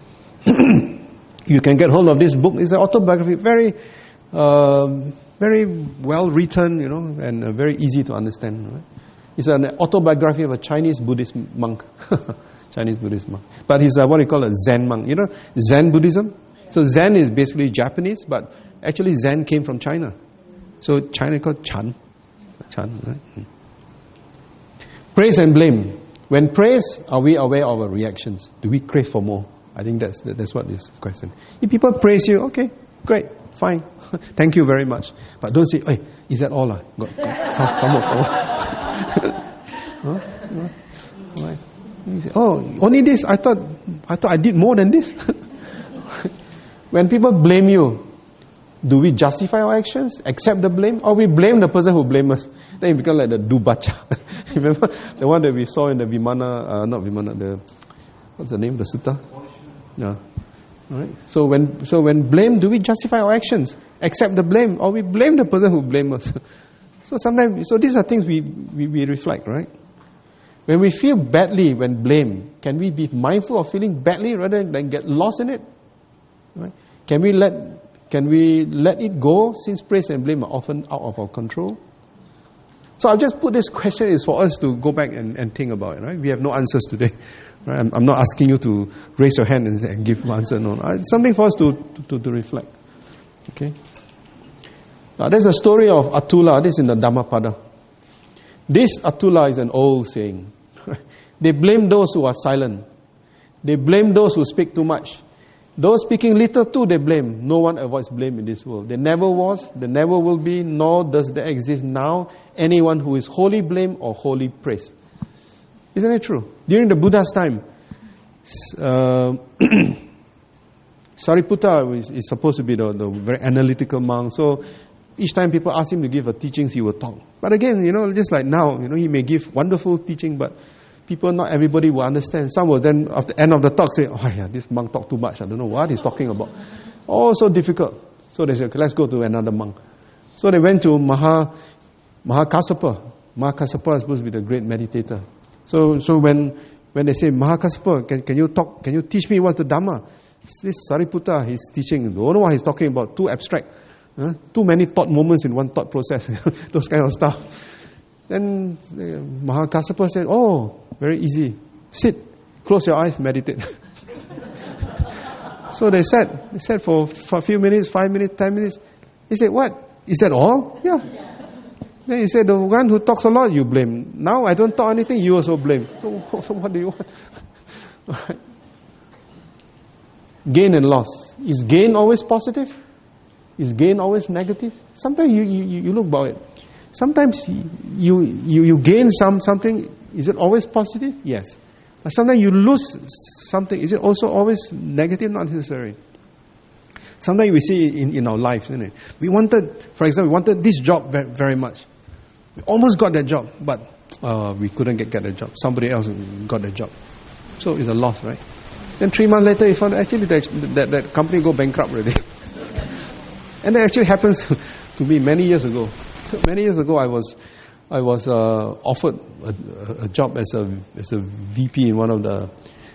You can get hold of this book. It's an autobiography, very, uh, very well written, you know, and uh, very easy to understand. Right? It's an autobiography of a Chinese Buddhist monk, Chinese Buddhist monk. But he's uh, what we call a Zen monk. You know, Zen Buddhism. So Zen is basically Japanese, but actually Zen came from China. So China called Chan. Chan, right? Praise and blame. When praise, are we aware of our reactions? Do we crave for more? I think that's that's what this question. If people praise you, okay, great, fine, thank you very much. But don't say, "Hey, is that all?" Uh? Got, got some, come on, huh? Huh? Right. You say, "Oh, only this? I thought I thought I did more than this." When people blame you, do we justify our actions, accept the blame, or we blame the person who blamed us? Then it becomes like the dubacha. Remember the one that we saw in the Vimana, uh, not Vimana, the what's the name, the sutta? Yeah. All right. So when so when blame, do we justify our actions, accept the blame, or we blame the person who blamed us? So sometimes, so these are things we, we, we reflect, right? When we feel badly when blamed, can we be mindful of feeling badly rather than get lost in it? Right? Can we let can we let it go, since praise and blame are often out of our control? So I'll just put this question is for us to go back and, and think about it. Right? We have no answers today. Right? I'm, I'm not asking you to raise your hand and, and give an answer. No, it's something for us to to, to reflect. Okay. Now there's a story of Atula. This is in the Dhammapada. This Atula is an old saying. They blame those who are silent. They blame those who speak too much. Those speaking little too, they blame. No one avoids blame in this world. There never was, there never will be, nor does there exist now anyone who is wholly blamed or wholly praised. Isn't it true? During the Buddha's time, uh, Sariputta is, is supposed to be the, the very analytical monk. So each time people ask him to give a teachings, he will talk. But again, you know, just like now, you know, he may give wonderful teaching, but people, not everybody will understand. Some will then, at the end of the talk, say, "Oh yeah, this monk talked too much. I don't know what he's talking about." Oh, so difficult. So they said, "Okay, let's go to another monk." So they went to Maha Mahakassapa. Mahakassapa is supposed to be the great meditator. So, so when when they say, "Mahakassapa, can, can you talk? Can you teach me what's the Dhamma?" This Sariputta, he's teaching. Don't know what he's talking about. Too abstract. Huh? Too many thought moments in one thought process. Those kind of stuff. Then uh, Mahakassapa said, "Oh, very easy. Sit, close your eyes, meditate." So they sat, they sat for, for a few minutes, five minutes, ten minutes. He said, "What? Is that all?" Yeah. Then he said, "The one who talks a lot, you blame. Now I don't talk anything, you also blame. So, so what do you want?" Right. Gain and loss. Is gain always positive? Is gain always negative? Sometimes you, you, you look about it. Sometimes you, you, you gain some something. Is it always positive? Yes. But sometimes you lose something. Is it also always negative? Not necessary. Sometimes we see it in, in our lives, isn't it? We wanted, for example, we wanted this job very, very much. We almost got that job, but uh, we couldn't get, get the job. Somebody else got the job. So it's a loss, right? Then three months later, you found actually that, that, that company go bankrupt already. And that actually happens to me many years ago. Many years ago, I was I was uh, offered a, a job as a as a V P in one of the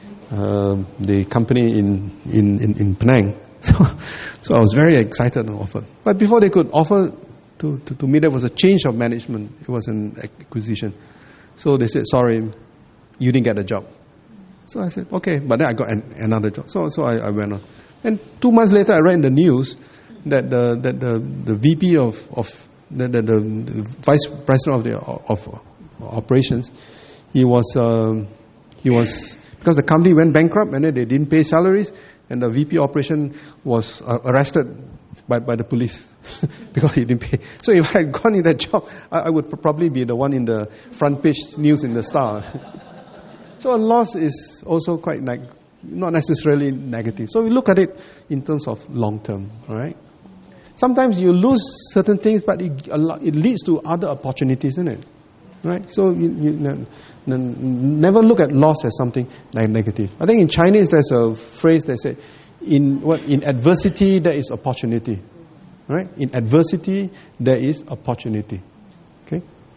uh, the company in in, in, in Penang. So, so I was very excited and offered. But before they could offer to, to, to me, there was a change of management. It was an acquisition. So they said, sorry, you didn't get a job. So I said, okay. But then I got an, another job. So so I, I went on. And two months later, I read in the news that the that the, the V P of, of the, the, the, the vice president of the of operations, he was um, he was because the company went bankrupt and then they didn't pay salaries. And the V P operation was uh, arrested by, by the police because he didn't pay. So if I had gone in that job, I, I would probably be the one in the front page news in the Star. So a loss is also quite neg- not necessarily negative. So we look at it in terms of long term. All right. Sometimes you lose certain things, but it, it leads to other opportunities, isn't it? Right. So you, you never look at loss as something negative. I think in Chinese there's a phrase that says, "In what in adversity there is opportunity." Right? In adversity there is opportunity. Okay.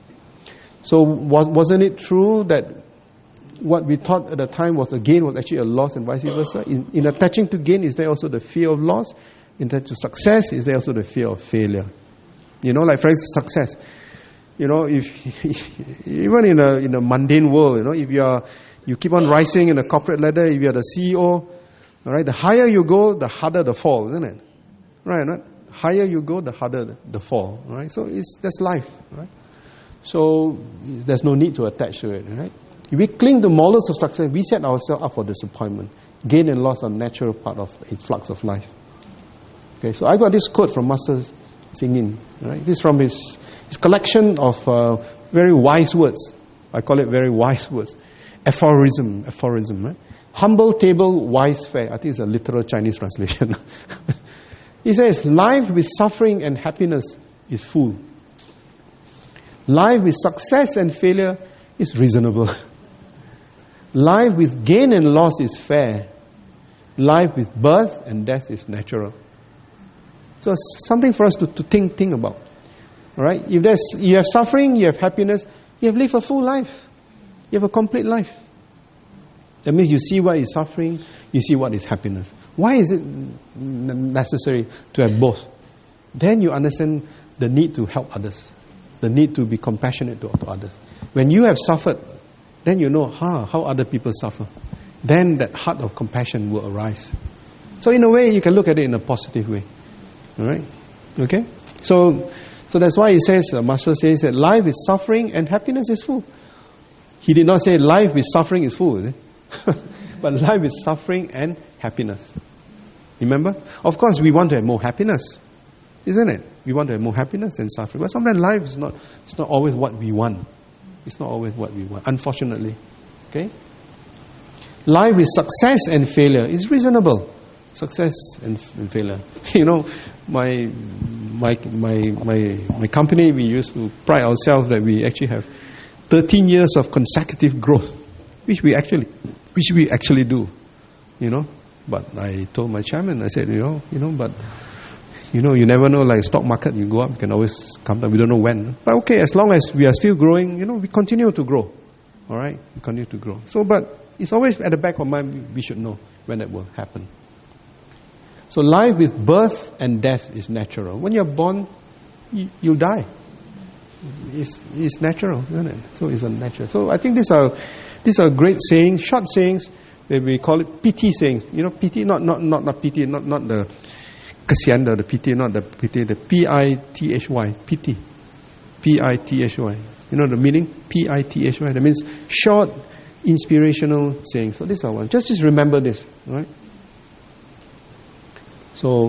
So was, wasn't it true that what we thought at the time was a gain was actually a loss, and vice versa? In, in attaching to gain, is there also the fear of loss? In attaching to success, is there also the fear of failure? You know, like for instance, success. You know, if even in a in a mundane world, you know, if you are you keep on rising in the corporate ladder, if you are the C E O, all right, the higher you go, the harder the fall, isn't it? Right, right? Higher you go, the harder the, the fall. All right, so it's that's life, right? So there's no need to attach to it, right? If we cling to models of success, we set ourselves up for disappointment. Gain and loss are natural part of a flux of life. Okay, so I got this quote from Master Xing Yin, right? This is from his His collection of uh, very wise words. I call it very wise words. Aphorism, aphorism, right? Humble table, wise fare. I think it's a literal Chinese translation. He says, life with suffering and happiness is full. Life with success and failure is reasonable. Life with gain and loss is fair. Life with birth and death is natural. So it's something for us to, to think, think about. All right? If there's, you have suffering, you have happiness, you have lived a full life. You have a complete life. That means you see what is suffering, you see what is happiness. Why is it necessary to have both? Then you understand the need to help others, the need to be compassionate to, to others. When you have suffered, then you know huh, how other people suffer. Then that heart of compassion will arise. So in a way, you can look at it in a positive way. All right? Okay? So... So that's why he says, uh, Master says that life is suffering and happiness is full. He did not say life with suffering is full, is it? But life is suffering and happiness. Remember? Of course, we want to have more happiness, isn't it? We want to have more happiness than suffering. But sometimes life is not, it's not always what we want. It's not always what we want, unfortunately. Okay? Life with success and failure is reasonable. Success and, and failure. You know, my my my my my company, we used to pride ourselves that we actually have thirteen years of consecutive growth, which we actually which we actually do. You know, but I told my chairman, I said, you know, you know, but you know, you never know. Like stock market, you go up, you can always come down. We don't know when. But okay, as long as we are still growing, you know, we continue to grow. All right, we continue to grow. So, but it's always at the back of my mind. We should know when that will happen. So life with birth and death is natural. When you're born, you, you'll die. It's, it's natural, isn't it? So it's a natural. So I think these are these are great sayings, short sayings that we call it P T sayings. You know, P T, not not not not P T, not not the kasian, the P T, not the P T, the P I T H Y, P T, P I T H Y. You know the meaning? P I T H Y. That means short, inspirational sayings. So these are one. Just just remember this, right? So,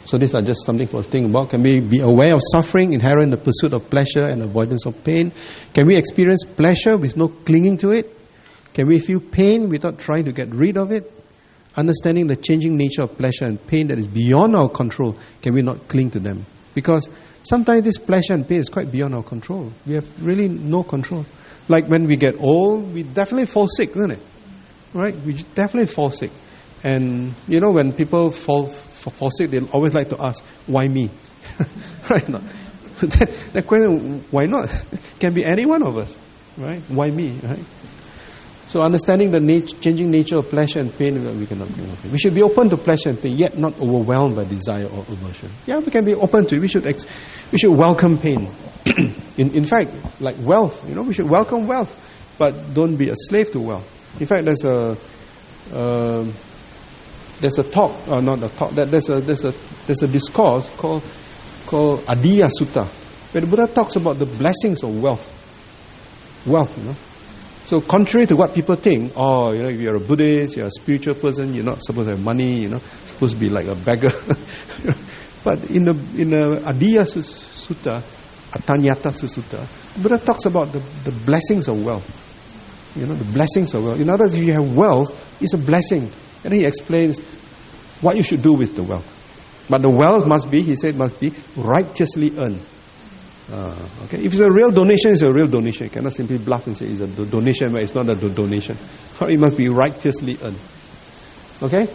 So these are just something for us to think about. Can we be aware of suffering inherent in the pursuit of pleasure and avoidance of pain? Can we experience pleasure with no clinging to it? Can we feel pain without trying to get rid of it? Understanding the changing nature of pleasure and pain that is beyond our control, can we not cling to them? Because sometimes this pleasure and pain is quite beyond our control. We have really no control. Like when we get old, we definitely fall sick, isn't it? Right? We definitely fall sick. And you know, when people fall fall sick, they always like to ask, why me? Right? No. that, that question, why not? Can be any one of us. Right? Why me? Right? So understanding the nat- changing nature of pleasure and pain, we cannot do nothing. We should be open to pleasure and pain, yet not overwhelmed by desire or aversion. Yeah, we can be open to it. We should ex- we should welcome pain. in in fact, like wealth, you know, we should welcome wealth, but don't be a slave to wealth. In fact, there's a uh, there's a talk, or not a talk. That there's a there's a there's a discourse called called Adiya Sutta, where the Buddha talks about the blessings of wealth. Wealth, you know. So contrary to what people think, oh, you know, if you're a Buddhist, you're a spiritual person, you're not supposed to have money, you know, supposed to be like a beggar. But in the in the Adiya Sutta, Atanyata Sutta, the Buddha talks about the, the blessings of wealth. You know, the blessings of wealth. In other words, if you have wealth, it's a blessing. And he explains what you should do with the wealth. But the wealth must be, he said, must be righteously earned. Uh, okay, if it's a real donation, it's a real donation. You cannot simply bluff and say it's a do- donation, but it's not a do- donation. It must be righteously earned. Okay.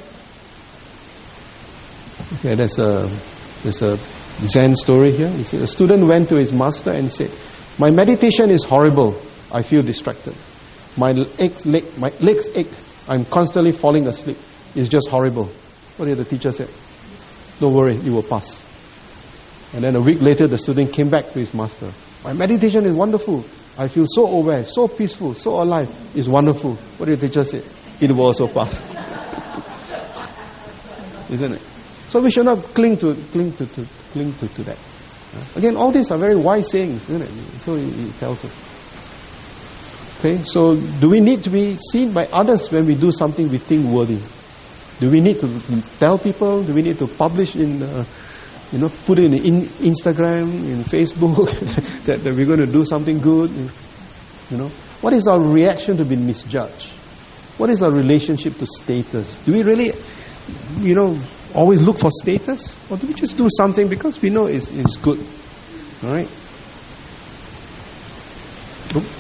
Okay, there's a there's a Zen story here. He said a student went to his master and said, "My meditation is horrible. I feel distracted. My legs, leg, my legs ache. I'm constantly falling asleep. It's just horrible." What did the teacher say? "Don't worry, you will pass." And then a week later, the student came back to his master. "My meditation is wonderful. I feel so aware, so peaceful, so alive. It's wonderful." What did the teacher say? "It will also pass." Isn't it? So we should not cling to cling to, to cling to, to that. Again, all these are very wise sayings, isn't it? So he, he tells us. Okay, so do we need to be seen by others when we do something we think worthy? Do we need to tell people? Do we need to publish in, uh, you know, put it in Instagram, in Facebook, that, that we're going to do something good? You know, what is our reaction to being misjudged? What is our relationship to status? Do we really, you know, always look for status? Or do we just do something because we know it's, it's good? All right? Oops.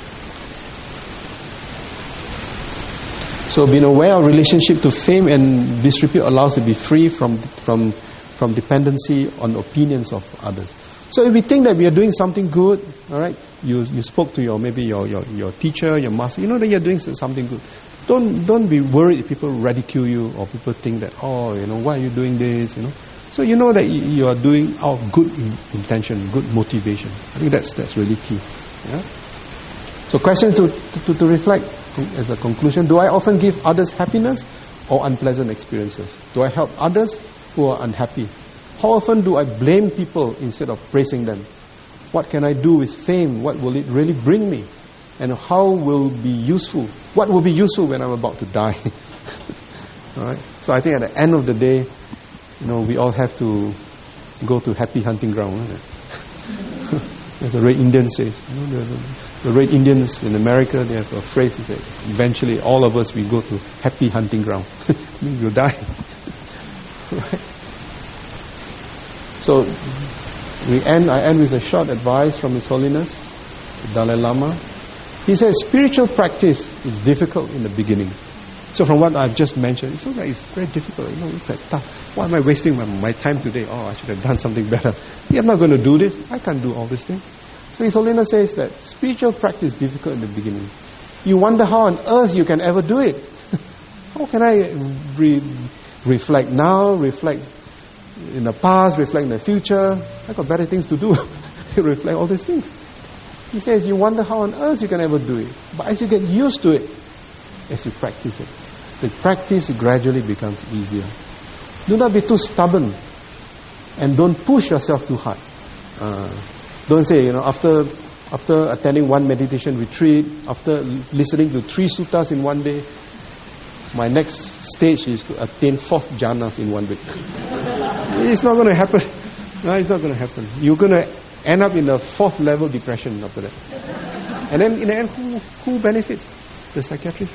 So being aware of relationship to fame and disrepute allows you to be free from from from dependency on opinions of others. So if we think that we are doing something good, all right, you you spoke to your maybe your, your, your teacher, your master, you know that you're doing something good. Don't don't be worried if people ridicule you or people think that, oh, you know, why are you doing this, you know. So you know that you, you are doing out of good in, intention, good motivation. I think that's that's really key. Yeah. So question to, to to reflect as a conclusion: do I often give others happiness or unpleasant experiences? Do I help others who are unhappy? How often do I blame people instead of praising them? What can I do with fame? What will it really bring me? And how will be useful? What will be useful when I'm about to die? All right. So I think at the end of the day, you know, we all have to go to happy hunting ground. Isn't it? As the Red Indian says, you know, the, the Red Indians in America, they have a phrase that eventually all of us we go to happy hunting ground. We'll die. Right? So we end. I end with a short advice from His Holiness the Dalai Lama. He says spiritual practice is difficult in the beginning. So from what I've just mentioned, it's okay, it's very difficult. You know, it's like tough. Why am I wasting my, my time today? Oh, I should have done something better. Yeah, I'm not going to do this. I can't do all these things. So His Holiness says that spiritual practice is difficult in the beginning. You wonder how on earth you can ever do it. How can I re- reflect now, reflect in the past, reflect in the future? I've got better things to do. Reflect all these things. He says you wonder how on earth you can ever do it. But as you get used to it, as you practice it, the practice gradually becomes easier. Do not be too stubborn, and don't push yourself too hard. Uh, don't say, you know, after after attending one meditation retreat, after listening to three suttas in one day, my next stage is to attain fourth jhanas in one week. It's not going to happen. No, it's not going to happen. You're going to end up in a fourth level depression after that. And then in the end, who, who benefits? The psychiatrist.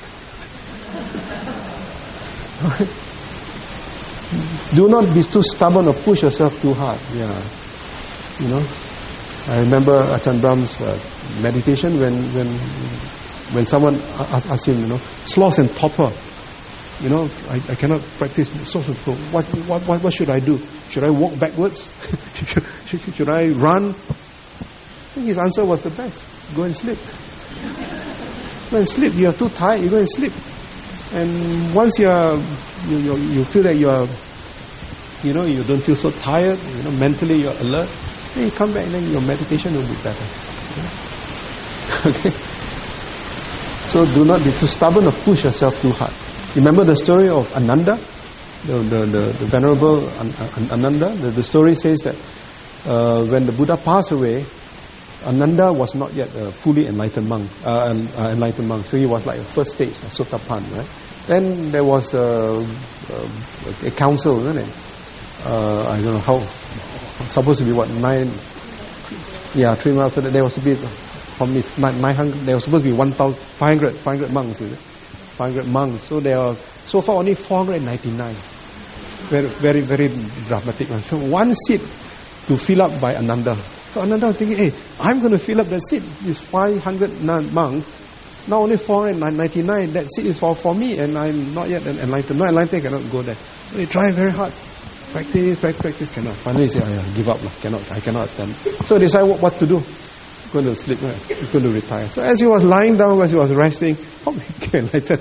Do not be too stubborn or push yourself too hard. Yeah. You know, I remember Ajahn Brahm's uh, meditation when when when someone asked, asked him, you know, sloth and torpor. You know, I, I cannot practice sloth and torpor. What, what what what should I do? Should I walk backwards? should, should, should I run? I think his answer was the best. Go and sleep. Go and sleep. You are too tired. You go and sleep. And once you are, you, you you feel that you are, you know, you don't feel so tired. You know, mentally you are alert. Then you come back and then your meditation will be better. Okay? So do not be too stubborn or push yourself too hard. Remember the story of Ananda? The, the, the, the Venerable Ananda? The, the story says that uh, when the Buddha passed away, Ananda was not yet a fully enlightened monk, uh, uh, enlightened monk. So he was like a first stage, a Sotapan, right? Then there was a, a, a council, isn't it? Uh, I don't know how, supposed to be what, nine, yeah, three months after that, there was to be, how many, nine hundred, there was supposed to be one thousand, five hundred, five hundred monks, is it? five hundred monks. So there are, so far only four hundred ninety-nine. Very, very, very dramatic one. So one seat to fill up by Ananda. So Ananda was thinking, hey, I'm going to fill up that seat. It's five hundred monks. Now only four hundred ninety-nine. That seat is for, for me, and I'm not yet enlightened. Not enlightened, I cannot go there. So they try very hard. Practice, practice, practice, cannot. Finally say, oh yeah, give up lah. Cannot, I cannot attend. So decide what, what to do. Going to sleep, right? Going to retire. So as he was lying down, as he was resting, oh, he became enlightened.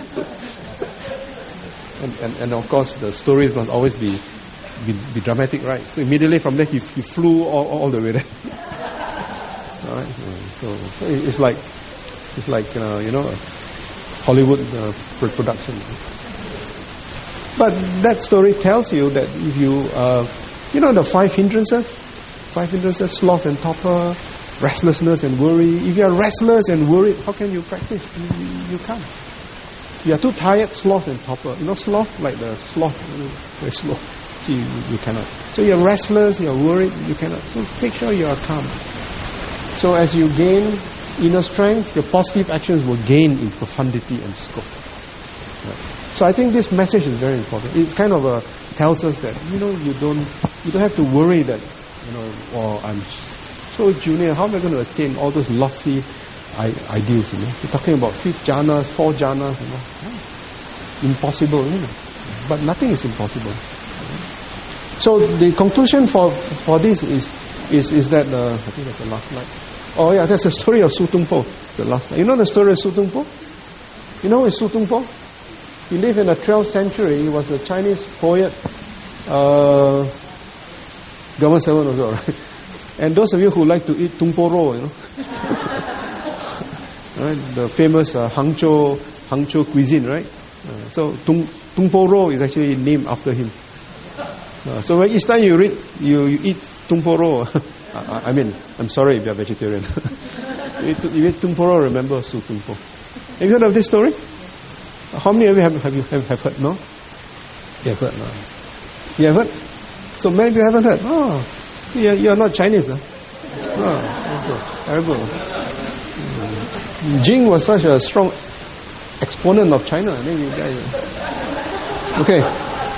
and, and, and of course, the stories must always be Be, be dramatic, right? So immediately from there, he, he flew all, all the way there. All right. So, so it's like it's like uh, you know, Hollywood uh, production. But that story tells you that if you uh, you know the five hindrances, five hindrances: sloth and torpor, restlessness and worry. If you are restless and worried, how can you practice? You, you, you can't. You are too tired, sloth and torpor. You know, sloth like the sloth, you know, very slow. You, you cannot. So you're restless, you're worried, you cannot. So make sure you are calm. So as you gain inner strength, your positive actions will gain in profundity and scope. Right. So I think this message is very important. It kind of uh, tells us that, you know, you don't you don't have to worry that, you know, oh, I'm so junior, how am I going to attain all those lofty I- ideals, you know? We're talking about fifth jhanas, four jhanas, you know. Oh, impossible, you know. But nothing is impossible. So the conclusion for for this is is is that uh, I think that's the last slide. Oh yeah, that's the story of Su Tung Po. The last slide. You know the story of Su Tung Po? You know who is Su Tung Po? He lived in the twelfth century. He was a Chinese poet, uh, government servant also, right? And those of you who like to eat Tung Po Ro, you know, right? The famous uh, Hangzhou Hangzhou cuisine, right? Uh, so Tung Tung Po Ro is actually named after him. Uh, so when each time you read, you, you eat Tung Po Ro, I, I mean, I'm sorry if you're vegetarian. you eat, you eat Tung Po Ro, remember Su Tung Po. Have you heard of this story? How many of you have, have, you, have, have heard? No? You have heard? No. You have heard? So many of you haven't heard? Oh, so you're, you're not Chinese, huh? Oh, terrible. Jing was such a strong exponent of China. Okay.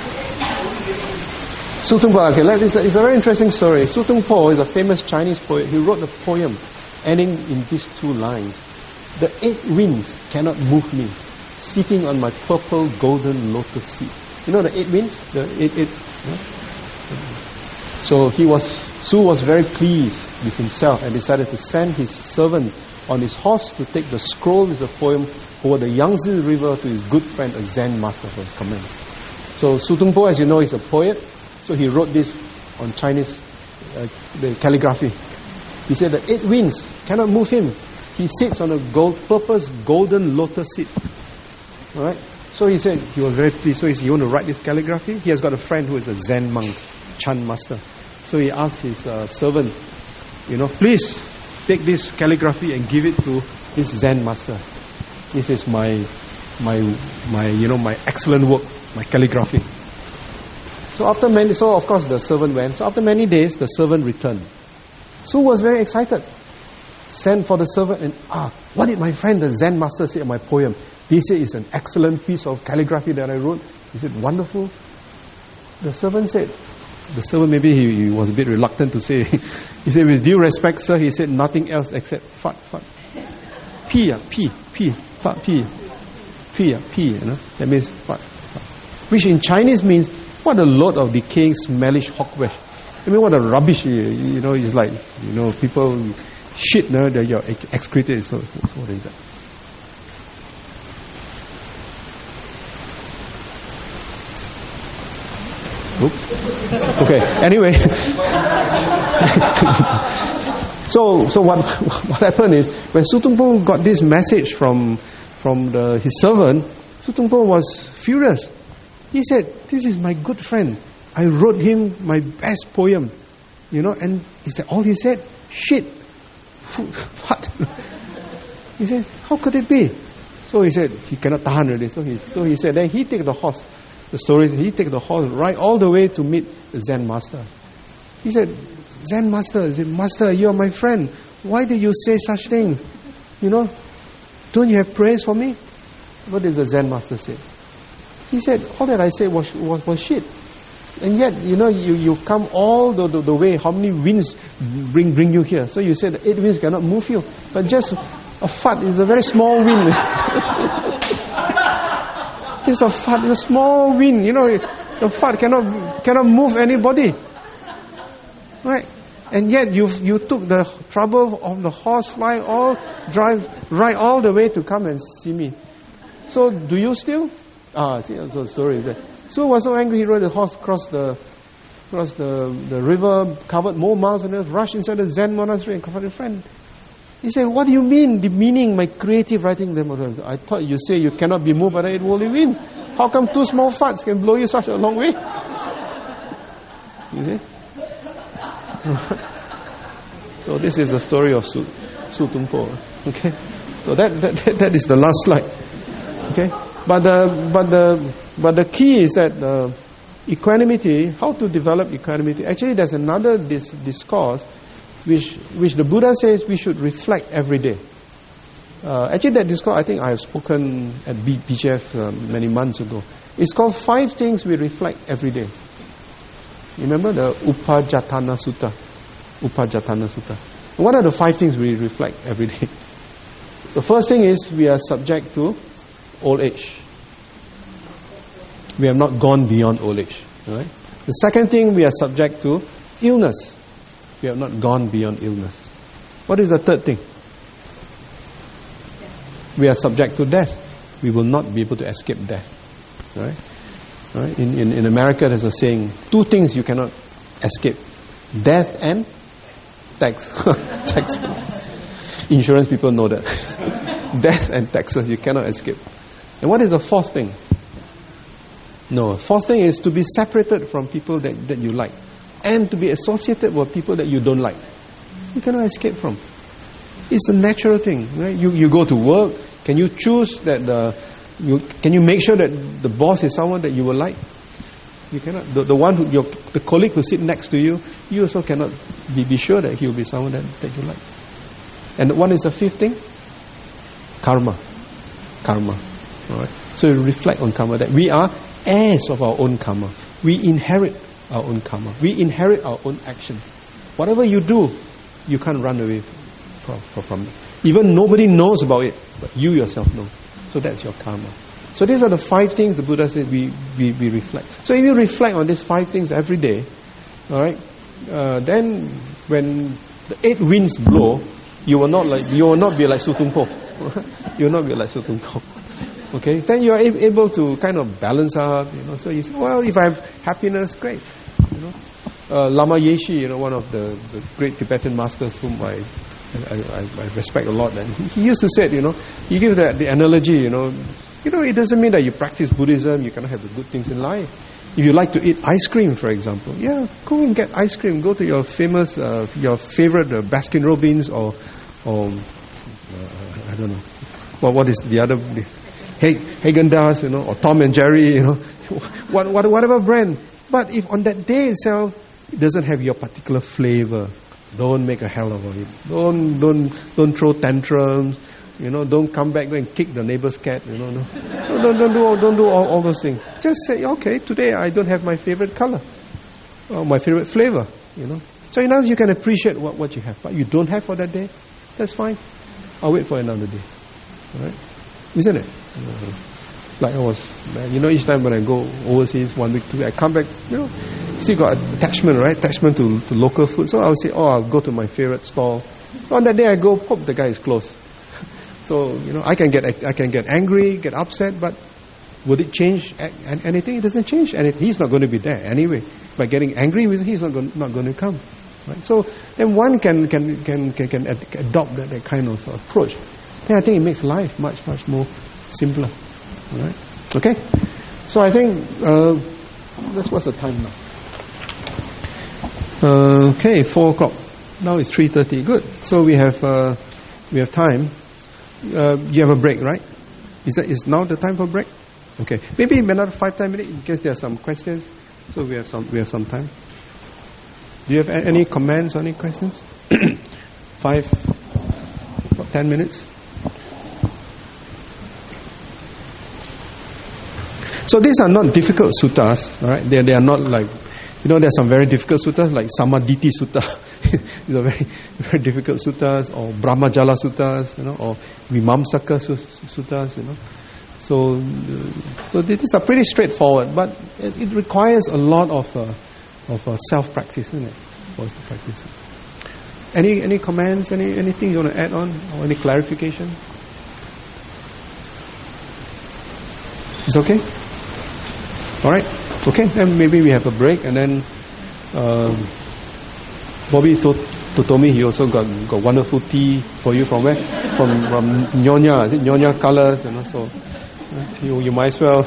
Su Tung Po, okay, it's a, it's a very interesting story. Su Tung Po is a famous Chinese poet. He wrote a poem ending in these two lines. The eight winds cannot move me, sitting on my purple golden lotus seat. You know the eight winds? The eight, eight. Yeah? So he was, Su was very pleased with himself and decided to send his servant on his horse to take the scroll with the poem over the Yangtze River to his good friend, a Zen master, for his comments. So Su Tung Po, as you know, is a poet. So he wrote this on Chinese, uh, the calligraphy. He said the eight winds cannot move him. He sits on a gold, purpose golden lotus seat. All right. So he said he was very pleased. So he want to write this calligraphy. He has got a friend who is a Zen monk, Chan master. So he asked his uh, servant, you know, please take this calligraphy and give it to this Zen master. This is my, my, my, you know, my excellent work, my calligraphy. So after many, so of course the servant went. So after many days, the servant returned. Su was very excited. Sent for the servant and, ah, what did my friend, the Zen master, say of my poem? He said it's an excellent piece of calligraphy that I wrote. He said, wonderful. The servant said, the servant maybe he, he was a bit reluctant to say. He said, with due respect, sir, he said nothing else except fat, fat. P, ah, P, P, fat, P. P, ah, P, you know, that means fat, fat. Which in Chinese means, what a load of decaying, smellish hogwash. I mean, what a rubbish, you, you know, it's like, you know, people shit, no, that you're excreted, so, so what is that? Oops. Okay, anyway. so so what what happened is, when Su Tungpo got this message from from the, his servant, Su Tungpo was furious. He said, this is my good friend. I wrote him my best poem. You know, and is that all he said? Shit. What? He said, how could it be? So he said, he cannot tahan already. So he, so he said, then he take the horse. The story is he take the horse right all the way to meet the Zen master. He said, Zen master, he said, Master, you are my friend. Why did you say such things? You know, don't you have praise for me? What did the Zen master say? He said, all that I said was, was, was shit. And yet, you know, you, you come all the, the, the way, how many winds bring bring you here? So you said the eight winds cannot move you. But just a fart is a very small wind. Just a fart is a small wind. You know, the fart cannot cannot move anybody. Right? And yet you you took the trouble of the horse fly all, drive, ride all the way to come and see me. So do you still? Ah, see, so the story is there. So he was so angry, he rode the horse across the across the, the river, covered more miles and then rushed inside the Zen monastery and confronted a friend. He said, what do you mean, demeaning my creative writing? I thought you say you cannot be moved by the eight worldly winds. How come two small farts can blow you such a long way? You see? So this is the story of Su, Su Tungpo. Okay? So that, that, that, that is the last slide. Okay? But the, but the, but the key is that uh, equanimity, how to develop equanimity. Actually, there's another dis- discourse which which the Buddha says we should reflect every day. Uh, actually, that discourse, I think I have spoken at B G F uh, many months ago. It's called Five Things We Reflect Every Day. Remember the Upajjhatthana Sutta? Upajjhatthana Sutta. What are the five things we reflect every day? The first thing is we are subject to old age. We have not gone beyond old age. Right? The second thing, we are subject to illness. We have not gone beyond illness. What is the third thing? We are subject to death. We will not be able to escape death. Right? Right? In, in, in America, there's a saying, two things you cannot escape. Death and tax. tax. Insurance people know that. Death and taxes, you cannot escape. And what is the fourth thing? No, fourth thing is to be separated from people that, that you like. And to be associated with people that you don't like. You cannot escape from. It's a natural thing, right? You you go to work. Can you choose that the you can you make sure that the boss is someone that you will like? You cannot. The, the one who your the colleague who sit next to you, you also cannot be, be sure that he will be someone that, that you like. And what is the fifth thing? Karma. Karma. Alright. So you reflect on karma, that we are heirs of our own karma. We inherit our own karma. We inherit our own actions. Whatever you do, you can't run away from, from, from it. Even nobody knows about it, but you yourself know. So that's your karma. So these are the five things the Buddha said we, we, we reflect. So if you reflect on these five things every day, alright, uh, then when the eight winds blow, you will not like you will not be like Su Tungpo. You will not be like Su Tungpo. Okay, then you are able to kind of balance out, you know. So you say, well, if I have happiness, great. You know, uh, Lama Yeshe, you know, one of the, the great Tibetan masters whom I I, I I respect a lot, and he used to say, you know, he gives that the analogy, you know, you know, it doesn't mean that you practice Buddhism, you cannot have the good things in life. If you like to eat ice cream, for example, yeah, go and get ice cream. Go to your famous, uh, your favorite uh, Baskin Robbins or, or uh, I don't know, well, what is the other? Haagen-Dazs, you know, or Tom and Jerry, you know, what, what, whatever brand, But if on that day itself it doesn't have your particular flavor, don't make a hell of it. Don't don't don't throw tantrums. You know, don't come back and kick the neighbor's cat. You know, no, no don't don't do all, don't do all, all those things. Just say, okay, today I don't have my favorite color or my favorite flavor. You know, so you know you can appreciate what, what you have, but you don't have for that day. That's fine. I'll wait for another day. All right, isn't it? Like I was, you know, each time when I go overseas, one week, two weeks, I come back, you know, still got attachment, right? Attachment to, to local food. So I'll say, oh, I'll go to my favorite stall. So on that day I go, hope the guy is closed. So, you know, I can get I can get angry, get upset, but would it change anything? It doesn't change anything. He's not going to be there anyway. By getting angry with him, he's not going, not going to come. Right? So then one can can can can, can adopt that, that kind of approach. Then I think it makes life much much more simpler. All right. Okay. So I think uh, that's what's the time now. Uh, okay, four o'clock. Now it's three thirty. Good. So we have uh, we have time. Uh, you have a break, right? Is that is now the time for break? Okay. Maybe another five ten minutes in case there are some questions. So we have some we have some time. Do you have a- any comments or any questions? Five, what, ten minutes. So these are not difficult suttas, all right? They they are not like, you know, there are some very difficult suttas like Samaditi Sutta. These are very very difficult suttas, or Brahmajala suttas, you know, or Vimamsaka suttas, you know. So, uh, so these are pretty straightforward, but it, it requires a lot of uh, of uh, self practice, isn't it? For us to practice. Any any comments? Any anything you want to add on, or any clarification? It's okay. All right. Okay. Then maybe we have a break, and then um, Bobby told, told me he also got got wonderful tea for you from where? From from Nyonya. Is it Nyonya Colors? You know, so you you might as well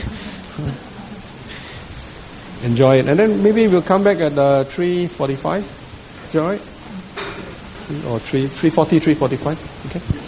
enjoy it, and then maybe we'll come back at uh, three forty-five. Is that all right? Or three three forty, three forty-five. Okay.